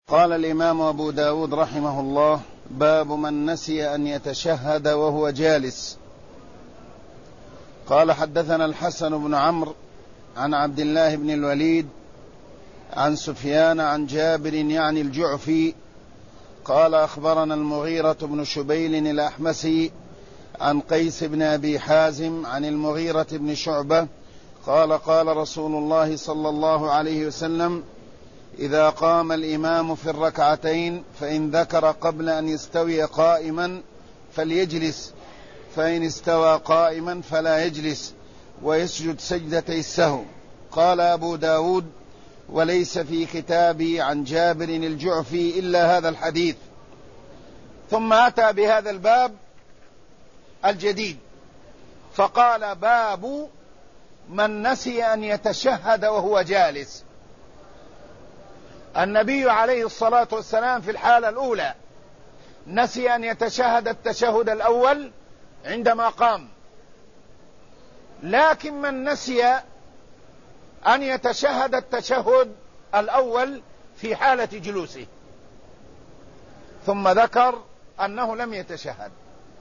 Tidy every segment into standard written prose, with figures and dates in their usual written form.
قال الإمام أبو داود رحمه الله: باب من نسي أن يتشهد وهو جالس. قال: حدثنا الحسن بن عمرو عن عبد الله بن الوليد عن سفيان عن جابر يعني الجعفي قال: أخبرنا المغيرة بن شبيل الأحمسي عن قيس بن أبي حازم عن المغيرة بن شعبة قال: قال رسول الله صلى الله عليه وسلم: إذا قام الإمام في الركعتين فإن ذكر قبل أن يستوي قائما فليجلس، فإن استوى قائما فلا يجلس، ويسجد سجدتي السهو. قال أبو داود: وليس في كتابي عن جابر الجعفي إلا هذا الحديث. ثم أتى بهذا الباب الجديد فقال: باب من نسي أن يتشهد وهو جالس. النبي عليه الصلاة والسلام في الحالة الأولى نسي أن يتشهد التشهد الأول عندما قام، لكن من نسي أن يتشهد التشهد الأول في حالة جلوسه، ثم ذكر أنه لم يتشهد.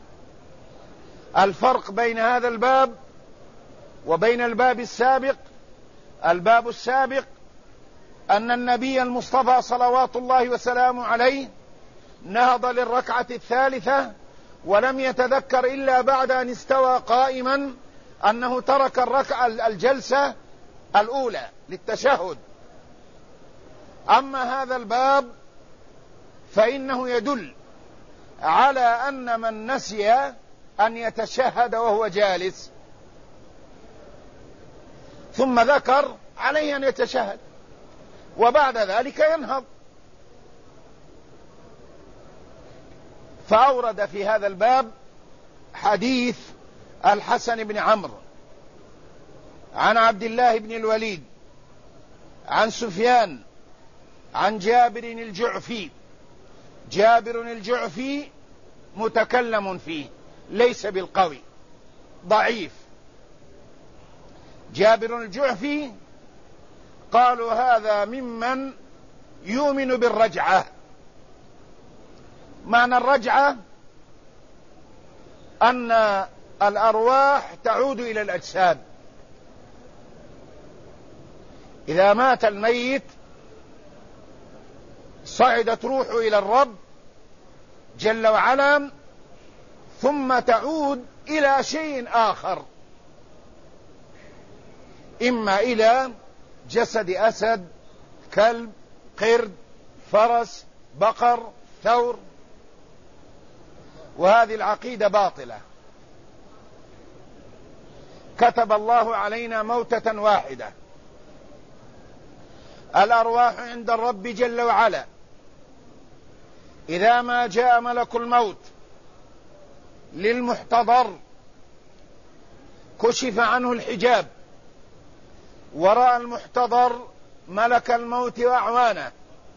الفرق بين هذا الباب وبين الباب السابق: الباب السابق أن النبي المصطفى صلوات الله وسلامه عليه نهض للركعة الثالثة ولم يتذكر إلا بعد أن استوى قائما أنه ترك الجلسة الأولى للتشهد. أما هذا الباب فإنه يدل على أن من نسي أن يتشهد وهو جالس ثم ذكر عليه أن يتشهد وبعد ذلك ينهض. فأورد في هذا الباب حديث الحسن بن عمرو عن عبد الله بن الوليد عن سفيان عن جابر الجعفي. جابر الجعفي متكلم فيه، ليس بالقوي، ضعيف. جابر الجعفي قالوا هذا ممن يؤمن بالرجعة. معنى الرجعة أن الأرواح تعود إلى الأجساد. إذا مات الميت صعدت روحه إلى الرب جل وعلا، ثم تعود إلى شيء آخر، إما إلى جسد أسد، كلب، قرد، فرس، بقر، ثور. وهذه العقيدة باطلة. كتب الله علينا موتة واحدة. الأرواح عند الرب جل وعلا إذا ما جاء ملك الموت للمحتضر كشف عنه الحجاب ورأى المحتضر ملك الموت وأعوانه،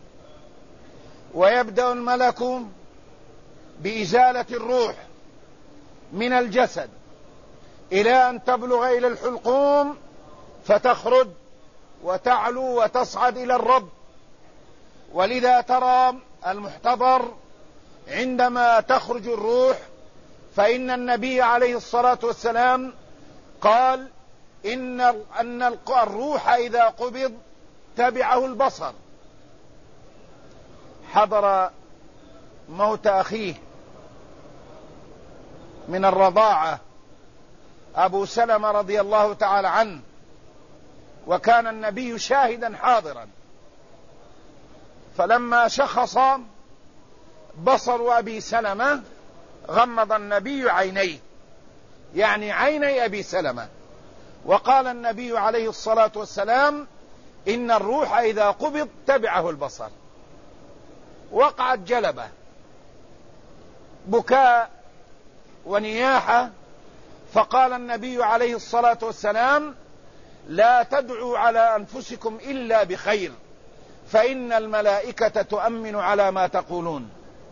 ويبدأ الملك بإزالة الروح من الجسد إلى أن تبلغ إلى الحلقوم فتخرج وتعلو وتصعد إلى الرب. ولذا ترى المحتضر عندما تخرج الروح فإن النبي عليه الصلاة والسلام قال أن الروح إذا قبض تبعه البصر. حضر موت أخيه من الرضاعة أبو سلمة رضي الله تعالى عنه، وكان النبي شاهدا حاضرا، فلما شخص بصر أبي سلمة غمض النبي عينيه، يعني عيني أبي سلمة، وقال النبي عليه الصلاة والسلام: إن الروح إذا قبض تبعه البصر. وقعت جلبة، بكاء ونياحة. فقال النبي عليه الصلاة والسلام: لا تدعوا على أنفسكم إلا بخير، فإن الملائكة تؤمن على ما تقولون.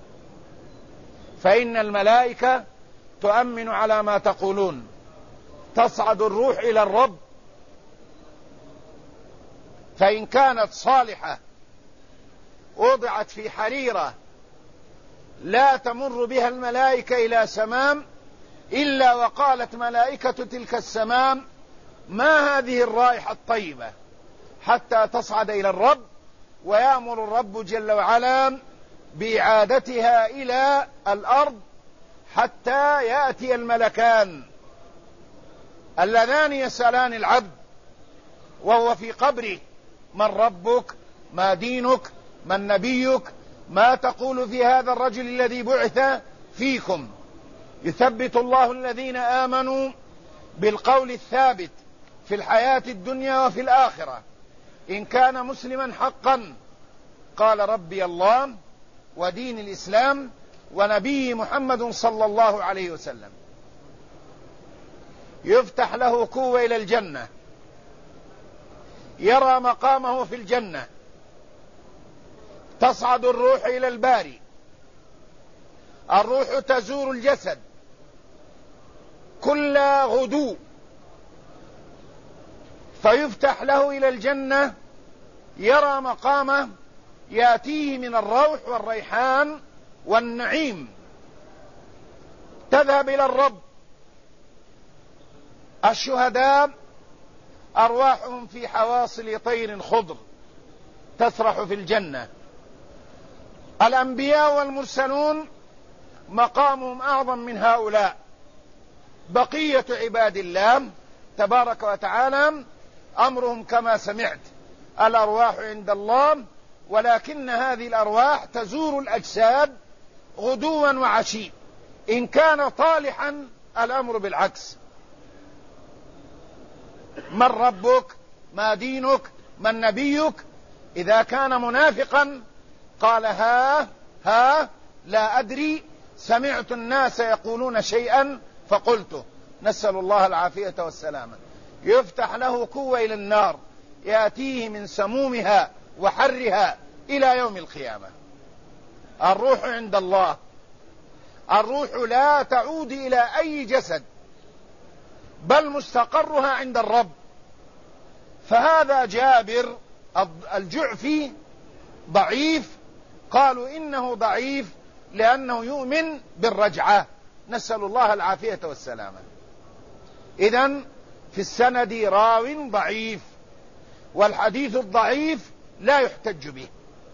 فإن الملائكة تؤمن على ما تقولون. تصعد الروح إلى الرب، فإن كانت صالحة وضعت في حريرة لا تمر بها الملائكة إلى سمام إلا وقالت ملائكة تلك السمام: ما هذه الرائحة الطيبة؟ حتى تصعد إلى الرب، ويأمر الرب جل وعلا بإعادتها إلى الأرض حتى يأتي الملكان اللذان يسألان العبد وهو في قبره: من ربك؟ ما دينك؟ من نبيك؟ ما تقول في هذا الرجل الذي بعث فيكم؟ يثبت الله الذين آمنوا بالقول الثابت في الحياة الدنيا وفي الآخرة. إن كان مسلما حقا قال: ربي الله ودين الإسلام ونبي محمد صلى الله عليه وسلم. يفتح له كوة إلى الجنة، يرى مقامه في الجنة، تصعد الروح إلى الباري، الروح تزور الجسد كل غدو، فيفتح له إلى الجنة، يرى مقامه يأتيه من الروح والريحان والنعيم. تذهب إلى الرب. الشهداء أرواحهم في حواصل طير خضر تسرح في الجنة. الأنبياء والمرسلون مقامهم أعظم من هؤلاء. بقية عباد الله تبارك وتعالى أمرهم كما سمعت: الأرواح عند الله، ولكن هذه الأرواح تزور الأجساد غدوا وعشي. إن كان طالحا الأمر بالعكس: من ربك؟ ما دينك؟ من نبيك؟ إذا كان منافقا قال: ها لا أدري، سمعت الناس يقولون شيئا فقلته. نسأل الله العافية والسلامة. يفتح له كوة إلى النار يأتيه من سمومها وحرها إلى يوم القيامة. الروح عند الله. الروح لا تعود إلى أي جسد، بل مستقرها عند الرب. فهذا جابر الجعفي ضعيف، قالوا إنه ضعيف لأنه يؤمن بالرجعة. نسأل الله العافية والسلامة. إذن في السند راو ضعيف، والحديث الضعيف لا يحتج به.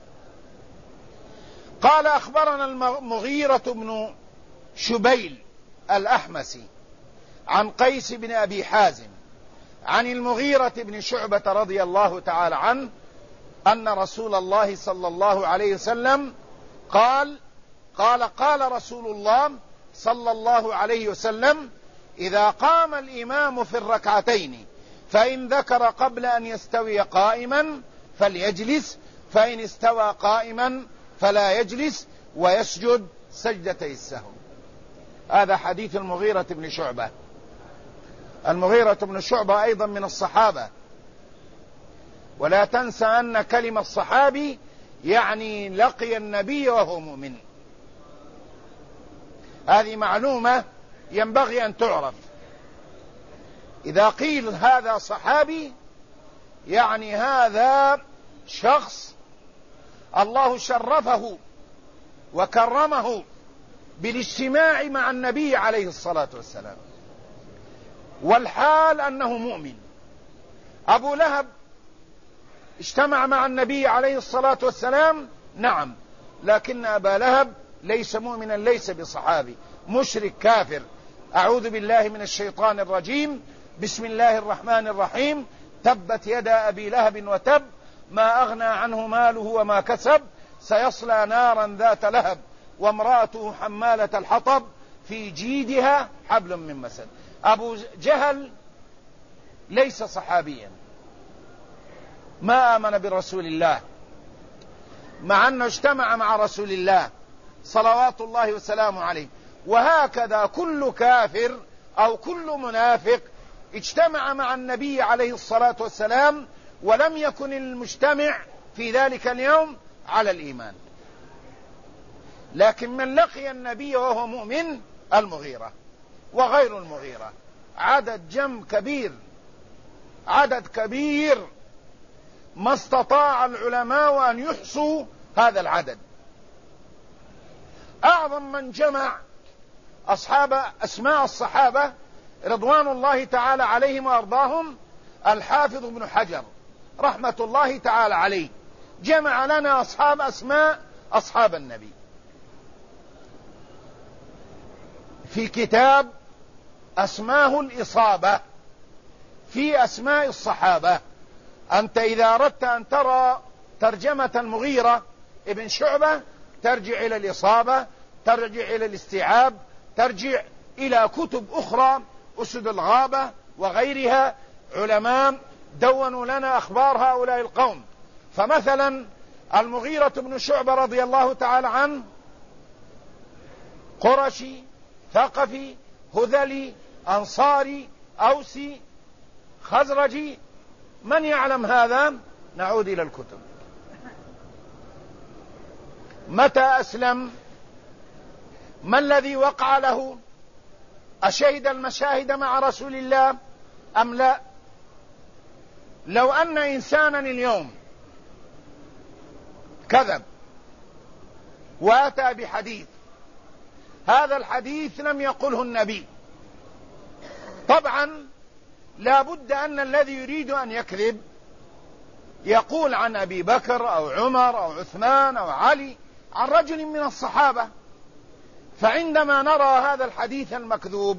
قال: أخبرنا المغيرة بن شبيل الأحمسي عن قيس بن أبي حازم عن المغيرة بن شعبة رضي الله تعالى عنه أن رسول الله صلى الله عليه وسلم قال رسول الله صلى الله عليه وسلم: إذا قام الإمام في الركعتين فإن ذكر قبل أن يستوي قائما فليجلس، فإن استوى قائما فلا يجلس، ويسجد سجدتي السهو. هذا حديث المغيرة بن شعبة. المغيرة بن شعبة أيضا من الصحابة، ولا تنسى أن كلمة صحابي يعني لقي النبي وهو مؤمن. هذه معلومة ينبغي أن تعرف. إذا قيل هذا صحابي يعني هذا شخص الله شرفه وكرمه بالاجتماع مع النبي عليه الصلاة والسلام، والحال أنه مؤمن. أبو لهب اجتمع مع النبي عليه الصلاة والسلام، نعم، لكن أبا لهب ليس مؤمنا، ليس بصحابي، مشرك كافر. أعوذ بالله من الشيطان الرجيم. بسم الله الرحمن الرحيم. تبت يدا أبي لهب وتب، ما أغنى عنه ماله وما كسب، سيصلى نارا ذات لهب، وامرأته حمالة الحطب، في جيدها حبل من مسد. أبو جهل ليس صحابيا، ما آمن برسول الله، مع أنه اجتمع مع رسول الله صلوات الله وسلامه عليه. وهكذا كل كافر أو كل منافق اجتمع مع النبي عليه الصلاة والسلام ولم يكن المجتمع في ذلك اليوم على الإيمان. لكن من لقي النبي وهو مؤمن المغيرة وغير المغيرة، عدد كبير ما استطاع العلماء أن يحصوا هذا العدد. أعظم من جمع أسماء الصحابة رضوان الله تعالى عليهم وأرضاهم الحافظ ابن حجر رحمة الله تعالى عليه، جمع لنا أسماء أصحاب النبي في كتاب أسماه الإصابة في أسماء الصحابة. أنت إذا أردت أن ترى ترجمة المغيرة ابن شعبة ترجع إلى الإصابة، ترجع إلى الاستيعاب، ترجع إلى كتب أخرى، أسد الغابة وغيرها، علماء دونوا لنا أخبار هؤلاء القوم. فمثلا المغيرة بن شعبة رضي الله تعالى عنه قرشي ثقفي هذلي أنصاري أوسي خزرجي. من يعلم هذا؟ نعود إلى الكتب. متى أسلم؟ ما الذي وقع له؟ أشهد المشاهد مع رسول الله أم لا؟ لو أن إنسانا اليوم كذب وأتى بحديث، هذا الحديث لم يقله النبي، طبعا لا بد أن الذي يريد أن يكذب يقول عن أبي بكر أو عمر أو عثمان أو علي، عن رجل من الصحابة. فعندما نرى هذا الحديث المكذوب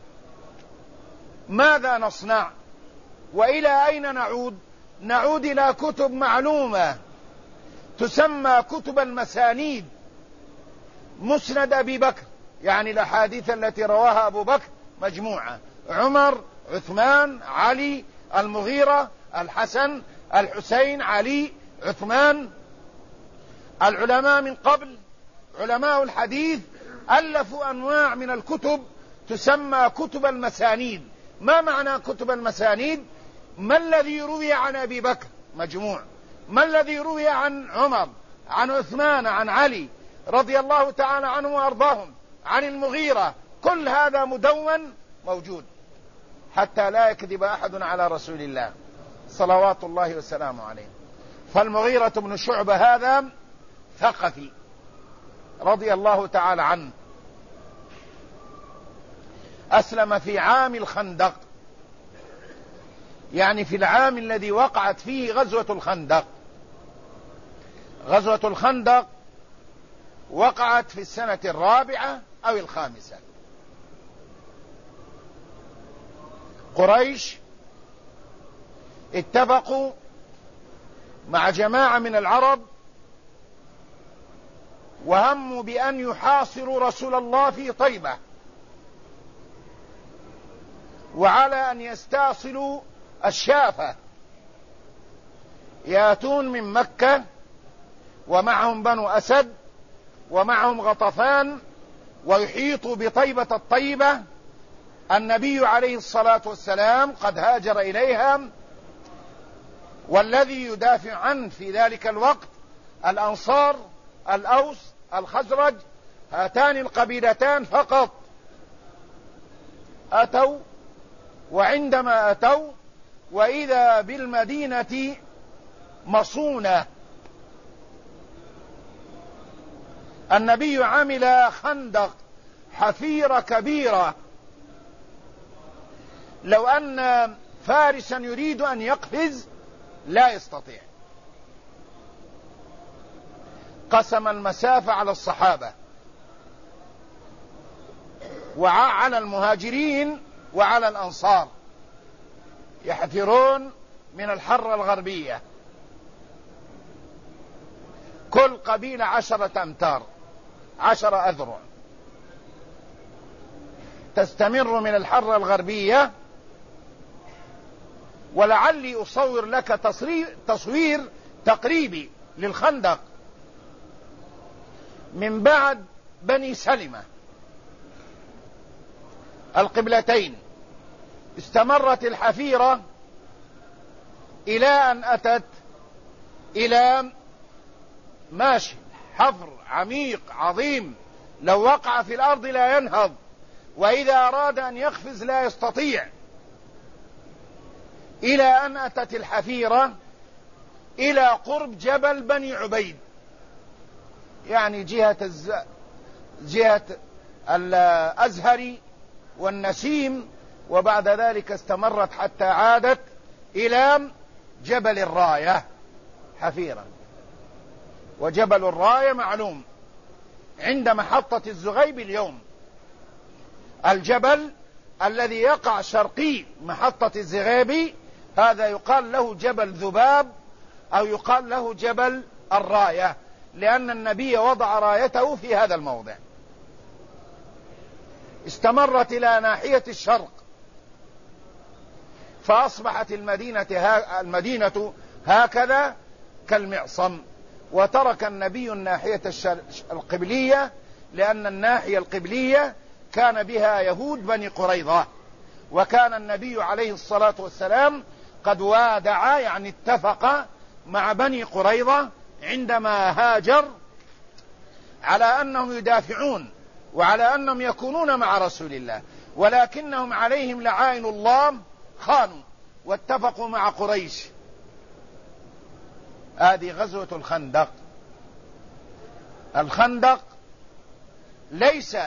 ماذا نصنع؟ وإلى أين نعود؟ نعود إلى كتب معلومة تسمى كتب المسانيد. مسند أبي بكر يعني الأحاديث التي رواها أبو بكر مجموعة، عمر، عثمان، علي، المغيرة، الحسن، الحسين، علي، عثمان. العلماء من قبل علماء الحديث ألفوا أنواع من الكتب تسمى كتب المسانيد. ما معنى كتب المسانيد؟ ما الذي روي عن أبي بكر؟ مجموع. ما الذي روي عن عمر، عن عثمان، عن علي رضي الله تعالى عنهم وأرضاهم، عن المغيرة؟ كل هذا مدون موجود حتى لا يكذب أحد على رسول الله صلوات الله وسلامه عليه. فالمغيرة بن شعبة هذا ثقفي رضي الله تعالى عنه، أسلم في عام الخندق، يعني في العام الذي وقعت فيه غزوة الخندق. غزوة الخندق وقعت في السنة 4 أو 5. قريش اتفقوا مع جماعة من العرب وهموا بأن يحاصروا رسول الله في طيبة، وعلى أن يستاصلوا الشافة، يأتون من مكة ومعهم بنو أسد ومعهم غطفان ويحيطوا بطيبة الطيبة. النبي عليه الصلاة والسلام قد هاجر إليها، والذي يدافع عنه في ذلك الوقت الأنصار، الأوس، الخزرج، هاتان القبيلتان فقط. أتوا، وعندما أتوا وإذا بالمدينة مصونة. النبي عمل خندق حفيرة كبيرة، لو أن فارسا يريد أن يقفز لا يستطيع. قسم المسافة على الصحابة وعلى المهاجرين وعلى الأنصار، يحفرون من الحرة الغربية، كل قبيلة 10 أمتار، 10 أذرع، تستمر من الحرة الغربية. ولعلي أصور لك تصوير تقريبي للخندق من بعد بني سلمة القبلتين. استمرت الحفيرة إلى أن أتت إلى ماشي، حفر عميق عظيم، لو وقع في الأرض لا ينهض، وإذا أراد أن يقفز لا يستطيع، إلى أن أتت الحفيرة إلى قرب جبل بني عبيد. يعني جهة الأزهري والنسيم، وبعد ذلك استمرت حتى عادت إلى جبل الراية حفيرا. وجبل الراية معلوم عند محطة الزغيب اليوم، الجبل الذي يقع شرقي محطة الزغيب هذا يقال له جبل ذباب أو يقال له جبل الراية، لأن النبي وضع رايته في هذا الموضع. استمرت إلى ناحية الشرق، فأصبحت المدينة هكذا كالمعصم، وترك النبي الناحية القبلية، لأن الناحية القبلية كان بها يهود بني قريظة، وكان النبي عليه الصلاة والسلام قد وادع يعني اتفق مع بني قريظة عندما هاجر على أنهم يدافعون وعلى أنهم يكونون مع رسول الله، ولكنهم عليهم لعائن الله خانوا واتفقوا مع قريش. هذه غزوة الخندق. الخندق ليس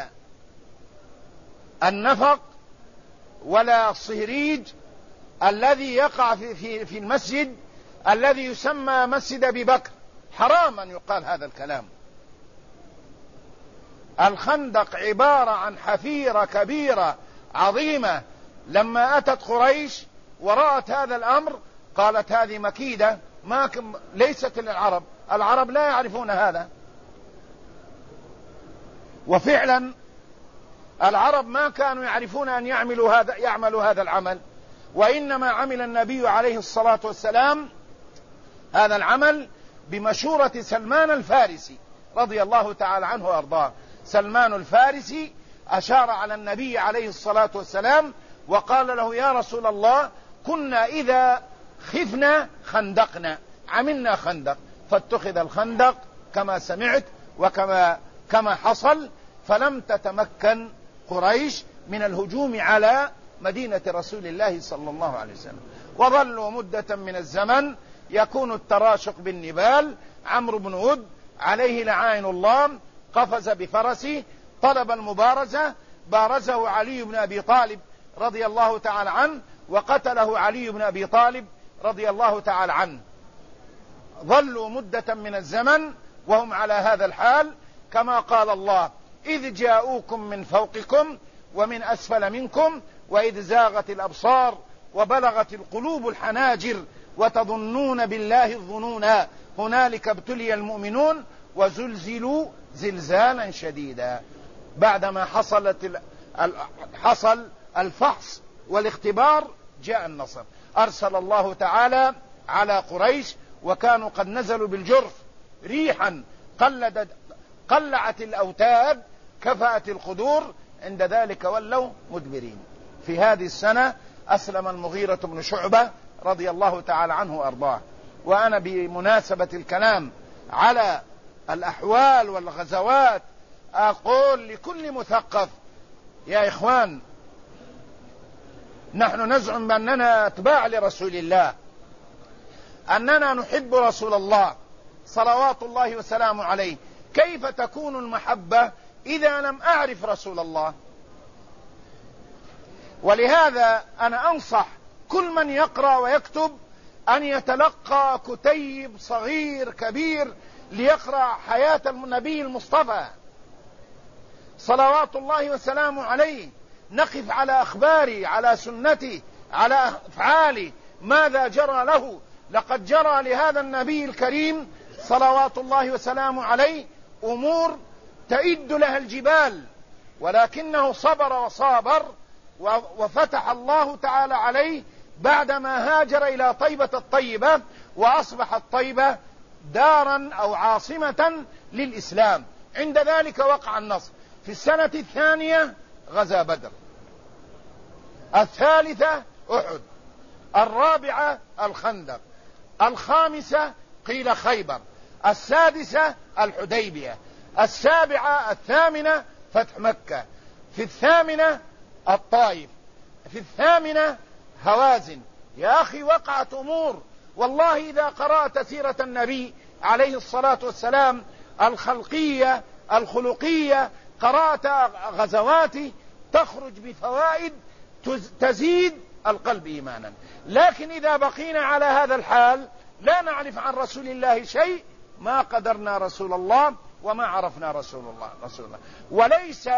النفق ولا الصهريج الذي يقع في المسجد الذي يسمى مسجد أبي بكر، حرام أن يقال هذا الكلام. الخندق عبارة عن حفيرة كبيرة عظيمة، لما أتت قريش ورأت هذا الأمر قالت هذه مكيدة ليست للعرب، العرب لا يعرفون هذا. وفعلا العرب ما كانوا يعرفون أن يعملوا هذا العمل، وإنما عمل النبي عليه الصلاة والسلام هذا العمل بمشورة سلمان الفارسي رضي الله تعالى عنه وأرضاه. سلمان الفارسي أشار على النبي عليه الصلاة والسلام وقال له: يا رسول الله، كنا إذا خفنا خندقنا، عملنا خندق. فاتخذ الخندق كما سمعت وكما حصل، فلم تتمكن قريش من الهجوم على مدينة رسول الله صلى الله عليه وسلم. وظلوا مدة من الزمن يكون التراشق بالنبال. عمرو بن ود عليه لعائن الله قفز بفرسه، طلب المبارزة، بارزه علي بن أبي طالب رضي الله تعالى عنه، وقتله علي بن أبي طالب رضي الله تعالى عنه. ظلوا مدة من الزمن وهم على هذا الحال، كما قال الله: إذ جاءوكم من فوقكم ومن أسفل منكم وإذ زاغت الأبصار وبلغت القلوب الحناجر وتظنون بالله الظنونا هنالك ابتلي المؤمنون وزلزلوا زلزالا شديدا. بعدما حصل الفحص والاختبار جاء النصر. أرسل الله تعالى على قريش، وكانوا قد نزلوا بالجرف ريحا قلعت الأوتاد كفأت القدور، عند ذلك ولوا مدبرين. في هذه السنة أسلم المغيرة بن شعبة رضي الله تعالى عنه وأرضاه. وأنا بمناسبة الكلام على الأحوال والغزوات أقول لكل مثقف: يا إخوان، نحن نزعم بأننا أتباع لرسول الله، أننا نحب رسول الله صلوات الله وسلامه عليه. كيف تكون المحبة إذا لم أعرف رسول الله؟ ولهذا أنا أنصح كل من يقرأ ويكتب أن يتلقى كتيب صغير كبير ليقرأ حياة النبي المصطفى صلوات الله وسلامه عليه، نقف على أخباره، على سنته، على أفعاله، ماذا جرى له. لقد جرى لهذا النبي الكريم صلوات الله وسلامه عليه أمور تئد لها الجبال، ولكنه صبر وصابر، وفتح الله تعالى عليه بعدما هاجر إلى طيبة الطيبة، وأصبحت طيبة دارا أو عاصمة للإسلام. عند ذلك وقع النصر. في السنة الثانية غزا بدر، الثالثة أحد، الرابعة الخندق، الخامسة قيل خيبر، السادسة الحديبية، السابعة الثامنة فتح مكة، في الثامنة الطائف، في الثامنة هوازن. يا أخي وقعت أمور، والله إذا قرأت سيرة النبي عليه الصلاة والسلام الخلقية الخلقية، قرأت غزواتي، تخرج بفوائد تزيد القلب إيمانا. لكن إذا بقينا على هذا الحال لا نعرف عن رسول الله شيء، ما قدرنا رسول الله وما عرفنا رسول الله. وليس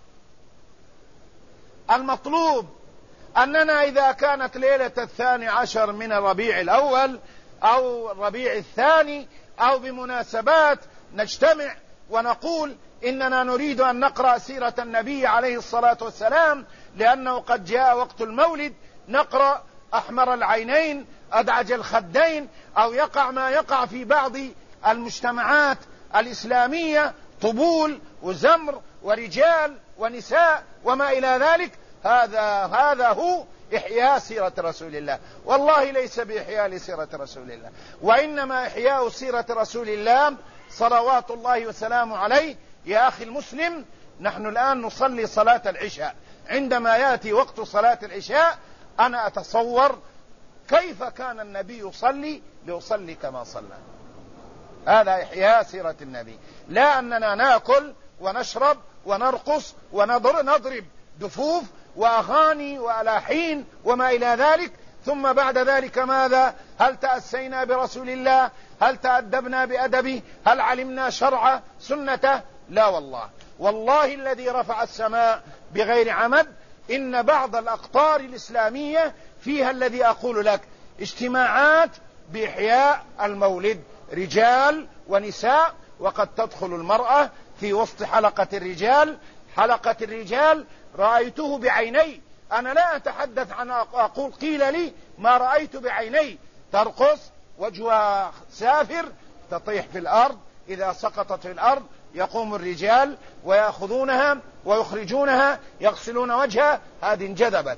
المطلوب أننا إذا كانت ليلة 12 من الربيع الأول أو الربيع الثاني أو بمناسبات نجتمع ونقول إننا نريد أن نقرأ سيرة النبي عليه الصلاة والسلام لأنه قد جاء وقت المولد، نقرأ أحمر العينين أدعج الخدين، أو يقع ما يقع في بعض المجتمعات الإسلامية، طبول وزمر ورجال ونساء وما إلى ذلك. هذا هو إحياء سيرة رسول الله. والله ليس بإحياء لسيرة رسول الله، وإنما إحياء سيرة رسول الله صلوات الله وسلامه عليه. يا أخي المسلم، نحن الآن نصلي صلاة العشاء، عندما يأتي وقت صلاة العشاء أنا أتصور كيف كان النبي يصلي ليصلي كما صلى. هذا إحياء سيرة النبي، لا أننا نأكل ونشرب ونرقص ونضرب دفوف وأغاني وألاحين وما إلى ذلك، ثم بعد ذلك ماذا؟ هل تأسينا برسول الله؟ هل تأدبنا بأدبه؟ هل علمنا شرع سنته؟ لا والله. والله الذي رفع السماء بغير عمد إن بعض الأقطار الإسلامية فيها الذي أقول لك اجتماعات بإحياء المولد، رجال ونساء، وقد تدخل المرأة في وسط حلقة الرجال رأيته بعيني. أنا لا أتحدث عن أقول قيل لي، ما رأيت بعيني، ترقص وجهها سافر تطيح في الأرض، إذا سقطت في الأرض يقوم الرجال ويأخذونها ويخرجونها يغسلون وجهها، هذه انجذبت.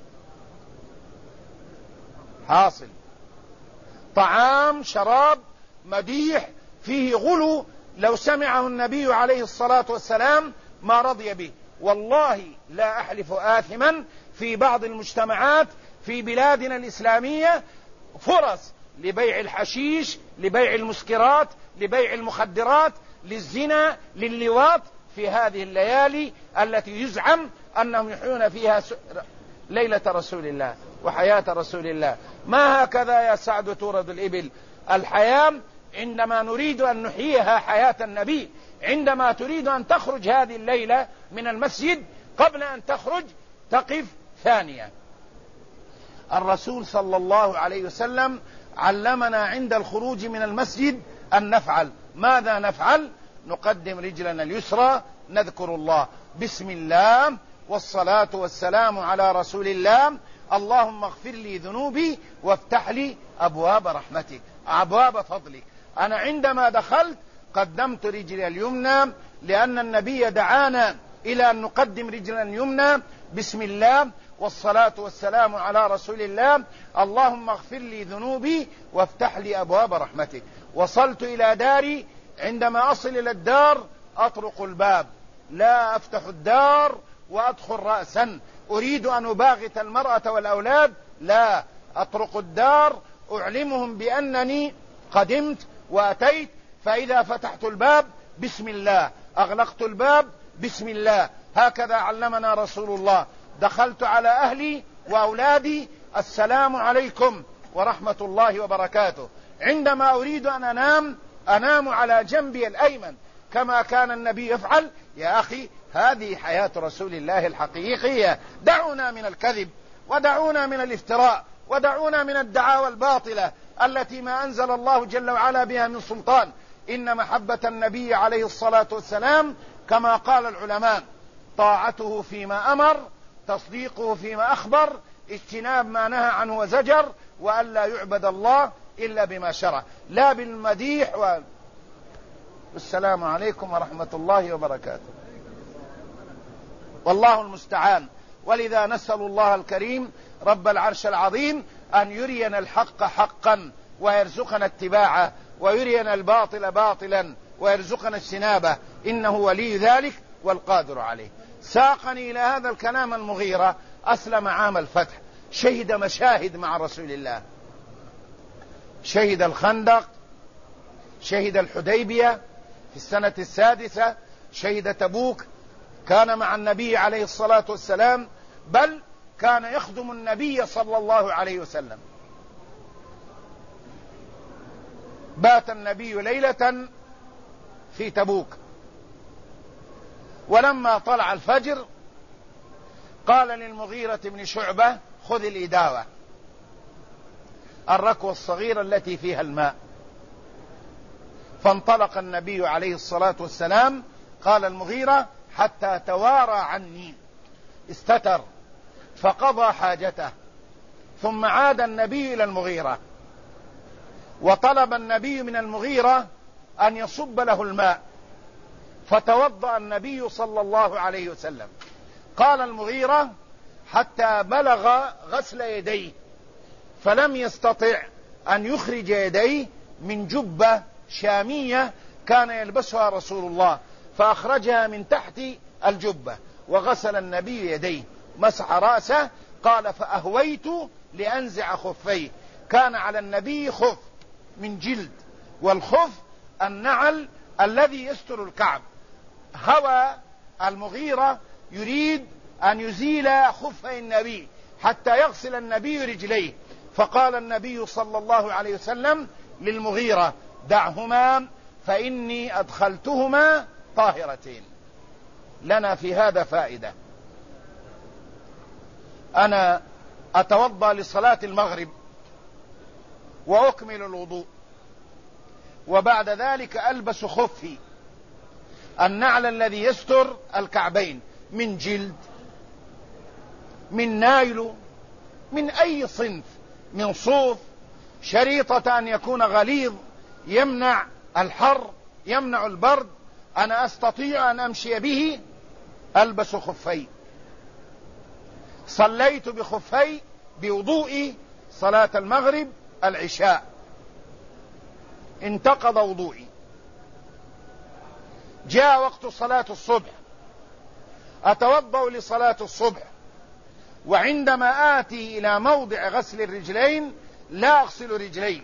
حاصل طعام شراب مديح فيه غلو، لو سمعه النبي عليه الصلاة والسلام ما رضي به. والله لا أحلف آثما، في بعض المجتمعات في بلادنا الإسلامية فرص لبيع الحشيش، لبيع المسكرات، لبيع المخدرات، للزنا، لللواط، في هذه الليالي التي يزعم أنهم يحيون فيها ليلة رسول الله وحياة رسول الله. ما هكذا يا سعد تورد الإبل؟ الحياة عندما نريد أن نحييها حياة النبي، عندما تريد أن تخرج هذه الليلة من المسجد، قبل أن تخرج تقف ثانية. الرسول صلى الله عليه وسلم علمنا عند الخروج من المسجد أن نفعل ماذا؟ نفعل نقدم رجلنا اليسرى، نذكر الله، بسم الله والصلاة والسلام على رسول الله، اللهم اغفر لي ذنوبي وافتح لي أبواب رحمتك، أبواب فضلك. أنا عندما دخلت قدمت رجلي اليمنى، لأن النبي دعانا إلى أن نقدم رجلنا اليمنى، بسم الله والصلاة والسلام على رسول الله، اللهم اغفر لي ذنوبي وافتح لي أبواب رحمتك. وصلت إلى داري، عندما أصل إلى الدار أطرق الباب، لا أفتح الدار وأدخل رأسا أريد أن أباغت المرأة والأولاد، لا، أطرق الدار أعلمهم بأنني قدمت وأتيت، فإذا فتحت الباب بسم الله، أغلقت الباب بسم الله. هكذا علمنا رسول الله. دخلت على أهلي وأولادي، السلام عليكم ورحمة الله وبركاته. عندما أريد أن أنام على جنبي الأيمن كما كان النبي يفعل. يا أخي هذه حياة رسول الله الحقيقية. دعونا من الكذب، ودعونا من الافتراء، ودعونا من الدعاوى الباطلة التي ما أنزل الله جل وعلا بها من سلطان. إن محبة النبي عليه الصلاة والسلام كما قال العلماء طاعته فيما أمر، تصديقه فيما أخبر، اجتناب ما نهى عنه وزجر، وأن لا يعبد الله إلا بما شرع، لا بالمديح والسلام عليكم ورحمة الله وبركاته. والله المستعان. ولذا نسأل الله الكريم رب العرش العظيم أن يرينا الحق حقا ويرزقنا اتباعه، ويرينا الباطل باطلا ويرزقنا اجتنابه، إنه ولي ذلك والقادر عليه. ساقني إلى هذا الكلام المغيرة. أسلم عام الفتح، شهد مشاهد مع رسول الله، شهد الخندق، شهد الحديبية، في السنة 6 شهد تبوك، كان مع النبي عليه الصلاة والسلام، بل كان يخدم النبي صلى الله عليه وسلم. بات النبي ليلة في تبوك، ولما طلع الفجر قال للمغيرة بن شعبة: خذ الإداوة، الركوة الصغيرة التي فيها الماء. فانطلق النبي عليه الصلاة والسلام، قال المغيرة: حتى توارى عني، استتر فقضى حاجته. ثم عاد النبي إلى المغيرة، وطلب النبي من المغيرة أن يصب له الماء، فتوضأ النبي صلى الله عليه وسلم. قال المغيرة: حتى بلغ غسل يديه، فلم يستطع أن يخرج يديه من جبة شامية كان يلبسها رسول الله، فأخرجها من تحت الجبة وغسل النبي يديه، مسح رأسه. قال: فأهويت لأنزع خفيه. كان على النبي خف من جلد، والخف النعل الذي يستر الكعب. هوى المغيرة يريد أن يزيل خفي النبي حتى يغسل النبي رجليه، فقال النبي صلى الله عليه وسلم للمغيرة: دعهما فإني أدخلتهما طاهرتين. لنا في هذا فائدة. أنا أتوضأ لصلاة المغرب وأكمل الوضوء، وبعد ذلك ألبس خفي النعل الذي يستر الكعبين، من جلد، من نايل، من أي صنف، من صوف، شريطة أن يكون غليظ يمنع الحر يمنع البرد. أنا أستطيع أن أمشي به، ألبس خفي. صليت بخفي بوضوئي صلاة المغرب العشاء، انتقض وضوئي. جاء وقت صلاة الصبح، أتوضأ لصلاة الصبح، وعندما آتي إلى موضع غسل الرجلين لا أغسل رجلي،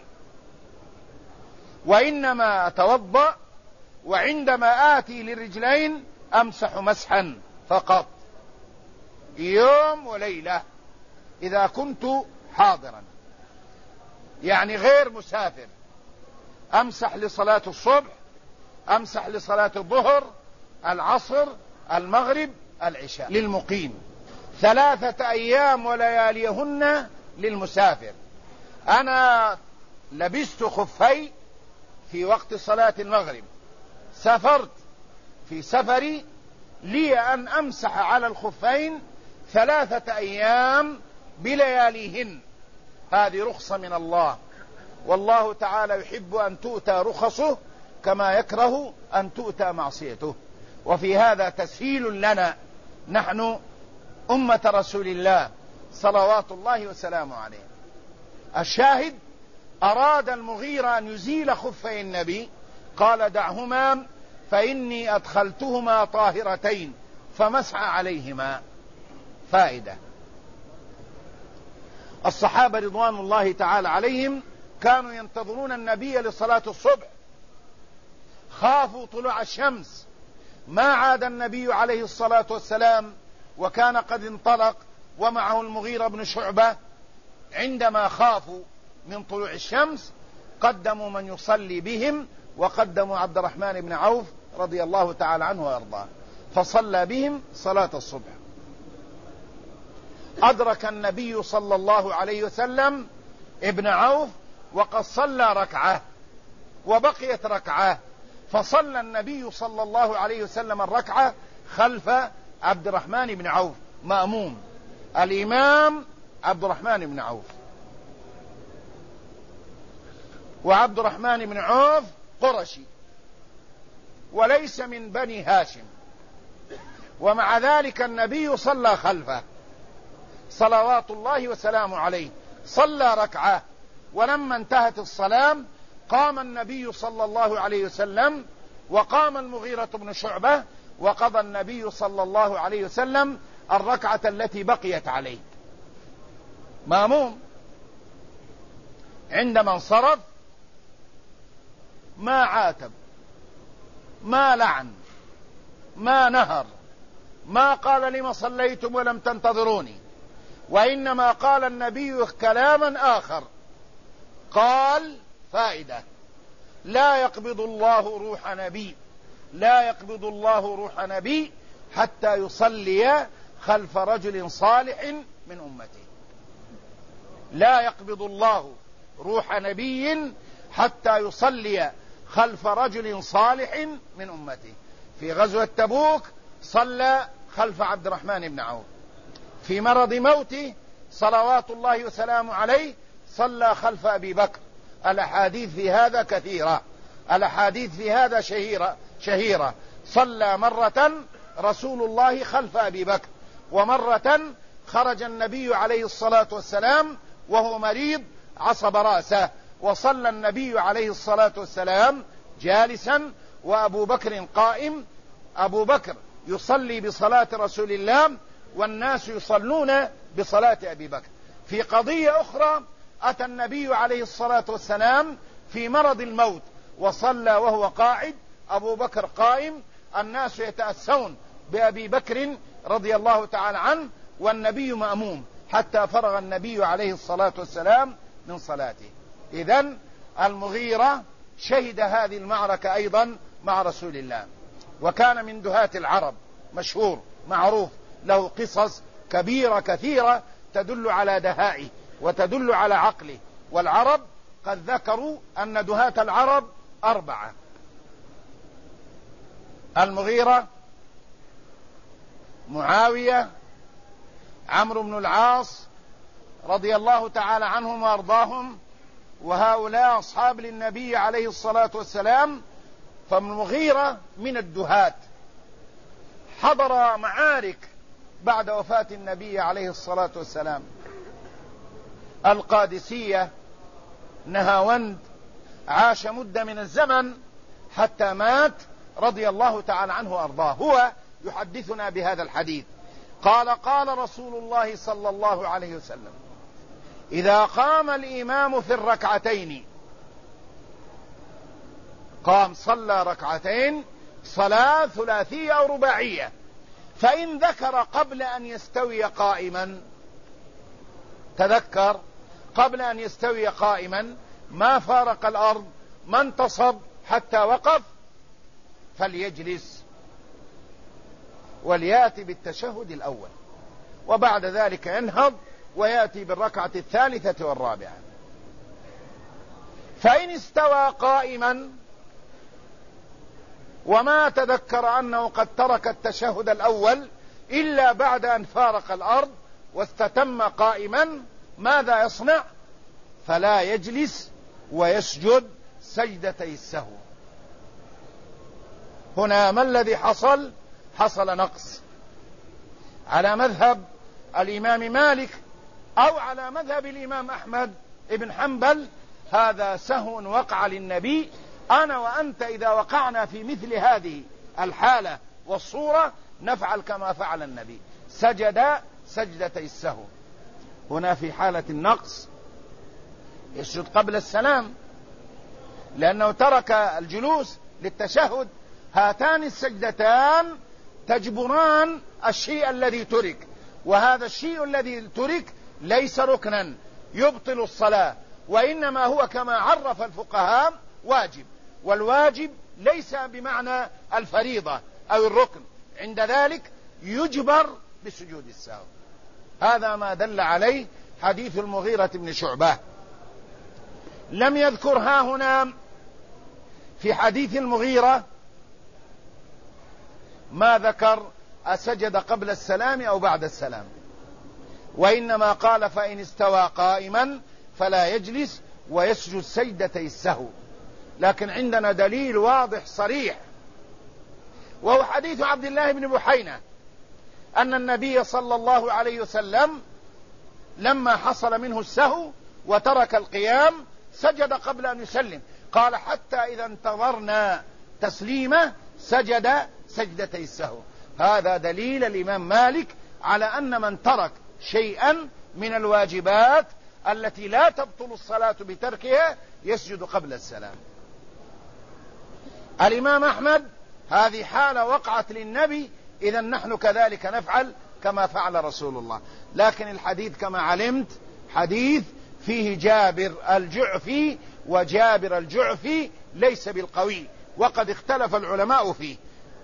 وإنما أتوضأ، وعندما آتي للرجلين أمسح مسحا فقط، يوم وليلة، إذا كنت حاضرا، يعني غير مسافر. أمسح لصلاة الصبح، أمسح لصلاة الظهر، العصر، المغرب، العشاء. للمقيم 3 أيام ولياليهن للمسافر. أنا لبست خفي في وقت صلاة المغرب، سافرت في سفري، لي أن أمسح على الخفين 3 أيام بلياليهن. هذه رخصة من الله، والله تعالى يحب أن تؤتى رخصه كما يكره أن تؤتى معصيته. وفي هذا تسهيل لنا نحن أمة رسول الله صلوات الله وسلامه عليه. الشاهد: أراد المغيرة أن يزيل خفي النبي، قال: دعهما فإني أدخلتهما طاهرتين، فمسح عليهما. فائدة: الصحابة رضوان الله تعالى عليهم كانوا ينتظرون النبي لصلاة الصبح، خافوا طلوع الشمس، ما عاد النبي عليه الصلاة والسلام، وكان قد انطلق ومعه المغيرة بن شعبة. عندما خافوا من طلوع الشمس قدموا من يصلي بهم، وقدموا عبد الرحمن بن عوف رضي الله تعالى عنه وارضاه، فصلى بهم صلاة الصبح. أدرك النبي صلى الله عليه وسلم ابن عوف وقد صلى ركعة وبقيت ركعة، فصلى النبي صلى الله عليه وسلم الركعة خلف عبد الرحمن بن عوف مأموم. الإمام عبد الرحمن بن عوف، وعبد الرحمن بن عوف قرشي وليس من بني هاشم، ومع ذلك النبي صلى خلفه صلوات الله وسلامه عليه، صلى ركعة. ولما انتهت الصلاة قام النبي صلى الله عليه وسلم، وقام المغيرة بن شعبة، وقضى النبي صلى الله عليه وسلم الركعة التي بقيت عليه مأموم. عندما انصرف ما عاتب ما لعن، ما نهر، ما قال لم صليتم ولم تنتظروني، وإنما قال النبي كلاما آخر، قال فائدة: لا يقبض الله روح نبي، لا يقبض الله روح نبي حتى يصلي خلف رجل صالح من أمته. لا يقبض الله روح نبي حتى يصلي خلف رجل صالح من أمته. في غزوة تبوك صلى خلف عبد الرحمن بن عوف، في مرض موته صلوات الله وسلامه عليه صلى خلف أبي بكر. الأحاديث في هذا كثيرة، الأحاديث في هذا شهيرة. صلى مرة رسول الله خلف أبي بكر، ومرة خرج النبي عليه الصلاة والسلام وهو مريض عصب رأسه، وصلى النبي عليه الصلاة والسلام جالسا وأبو بكر قائم. أبو بكر يصلي بصلاة رسول الله والناس يصلون بصلاة أبي بكر. في قضية أخرى أتى النبي عليه الصلاة والسلام في مرض الموت وصلى وهو قاعد، أبو بكر قائم، الناس يتأسون بأبي بكر رضي الله تعالى عنه والنبي مأموم، حتى فرغ النبي عليه الصلاة والسلام من صلاته. إذن المغيرة شهد هذه المعركة أيضا مع رسول الله، وكان من دهاة العرب، مشهور معروف، له قصص كبيرة كثيرة تدل على دهائه وتدل على عقله. والعرب قد ذكروا أن دهاة العرب 4: المغيرة، معاوية، عمرو بن العاص رضي الله تعالى عنهم وأرضاهم، وهؤلاء أصحاب للنبي عليه الصلاة والسلام. فالمغيرة من الدهاة، حضر معارك بعد وفاة النبي عليه الصلاة والسلام، القادسية، نهاوند، عاش مدة من الزمن حتى مات رضي الله تعالى عنه وأرضاه. هو يحدثنا بهذا الحديث، قال: قال رسول الله صلى الله عليه وسلم: إذا قام الإمام في الركعتين، قام صلى ركعتين، صلاة ثلاثية أو رباعية، فإن ذكر قبل أن يستوي قائما، تذكر قبل أن يستوي قائما، ما فارق الأرض، ما انتصب حتى وقف، فليجلس وليأتي بالتشهد الأول، وبعد ذلك ينهض ويأتي بالركعة الثالثة والرابعة. فإن استوى قائما وما تذكر أنه قد ترك التشهد الأول إلا بعد أن فارق الأرض واستتم قائما، ماذا يصنع؟ فلا يجلس ويسجد سجدتي السهو. هنا ما الذي حصل؟ حصل نقص على مذهب الإمام مالك أو على مذهب الإمام أحمد بن حنبل. هذا سهو وقع للنبي. أنا وأنت إذا وقعنا في مثل هذه الحالة والصورة نفعل كما فعل النبي، سجد سجدتي السهو. هنا في حالة النقص يسجد قبل السلام لأنه ترك الجلوس للتشهد. هاتان السجدتان تجبران الشيء الذي ترك، وهذا الشيء الذي ترك ليس ركنا يبطل الصلاة، وإنما هو كما عرف الفقهاء واجب، والواجب ليس بمعنى الفريضة أو الركن، عند ذلك يجبر بسجود السهو. هذا ما دل عليه حديث المغيرة بن شعبة. لم يذكر ها هنا في حديث المغيرة ما ذكر أسجد قبل السلام أو بعد السلام، وإنما قال: فإن استوى قائما فلا يجلس ويسجد سجدتي السهو. لكن عندنا دليل واضح صريح، وهو حديث عبد الله بن بحينة أن النبي صلى الله عليه وسلم لما حصل منه السهو وترك القيام سجد قبل أن يسلم، قال: حتى إذا انتظرنا تسليمه سجد سجدتي السهو. هذا دليل الإمام مالك على أن من ترك شيئا من الواجبات التي لا تبطل الصلاة بتركها يسجد قبل السلام. الإمام أحمد هذه حالة وقعت للنبي، إذا نحن كذلك نفعل كما فعل رسول الله. لكن الحديث كما علمت حديث فيه جابر الجعفي، وجابر الجعفي ليس بالقوي، وقد اختلف العلماء فيه.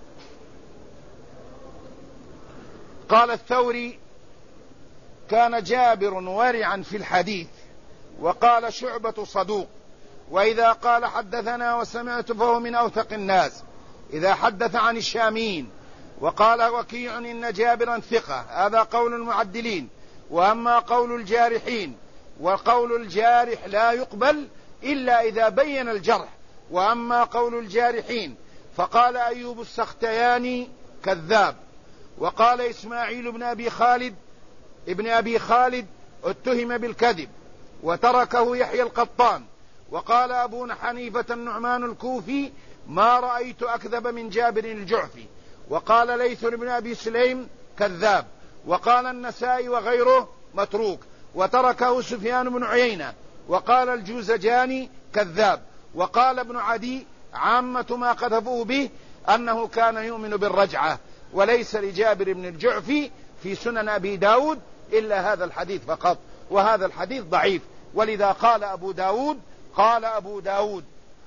قال الثوري: كان جابر ورعا في الحديث. وقال شعبة: صدوق، وإذا قال حدثنا وسمعت فهو من أوثق الناس إذا حدث عن الشاميين. وقال وكيع: إن جابرا ثقة. هذا قول المعدلين. وأما قول الجارحين، وقول الجارح لا يقبل إلا إذا بين الجرح. وأما قول الجارحين فقال أيوب السختياني: كذاب. وقال إسماعيل بن أبي خالد اتهم بالكذب، وتركه يحيى القطان. وقال أبو حنيفة النعمان الكوفي: ما رأيت أكذب من جابر الجعفي. وقال ليث بن أبي سليم: كذاب. وقال النسائي وغيره: متروك، وتركه سفيان بن عيينة. وقال الجوزجاني: كذاب. وقال ابن عدي: عامة ما قذفوه به أنه كان يؤمن بالرجعة، وليس لجابر بن الجعفي في سنن أبي داود إلا هذا الحديث فقط، وهذا الحديث ضعيف. ولذا قال أبو داود: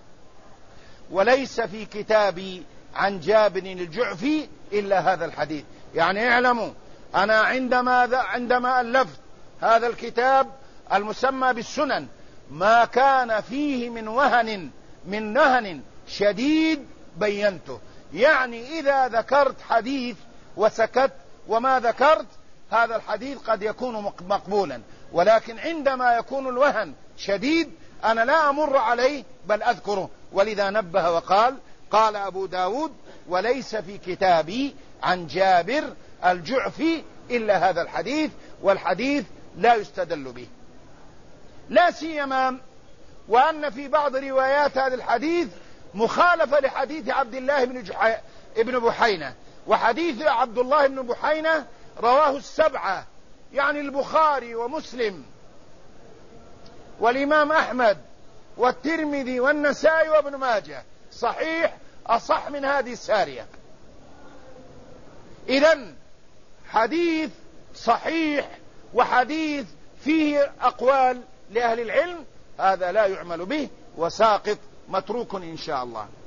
وليس في كتابي عن جابر الجعفي إلا هذا الحديث. يعني اعلموا أنا عندما ألفت هذا الكتاب المسمى بالسنن ما كان فيه من نهن شديد بينته. يعني إذا ذكرت حديث وسكت وما ذكرت، هذا الحديث قد يكون مقبولا، ولكن عندما يكون الوهن شديد أنا لا أمر عليه بل أذكره. ولذا نبه وقال: قال أبو داود: وليس في كتابي عن جابر الجعفي إلا هذا الحديث. والحديث لا يستدل به، لا سيما وأن في بعض روايات هذا الحديث مخالفة لحديث عبد الله بن بحينة. وحديث عبد الله بن بحينة رواه السبعة، يعني البخاري ومسلم والإمام أحمد والترمذي والنسائي وابن ماجه، صحيح أصح من هذه السارية. إذن حديث صحيح وحديث فيه أقوال لأهل العلم، هذا لا يعمل به وساقط متروك إن شاء الله.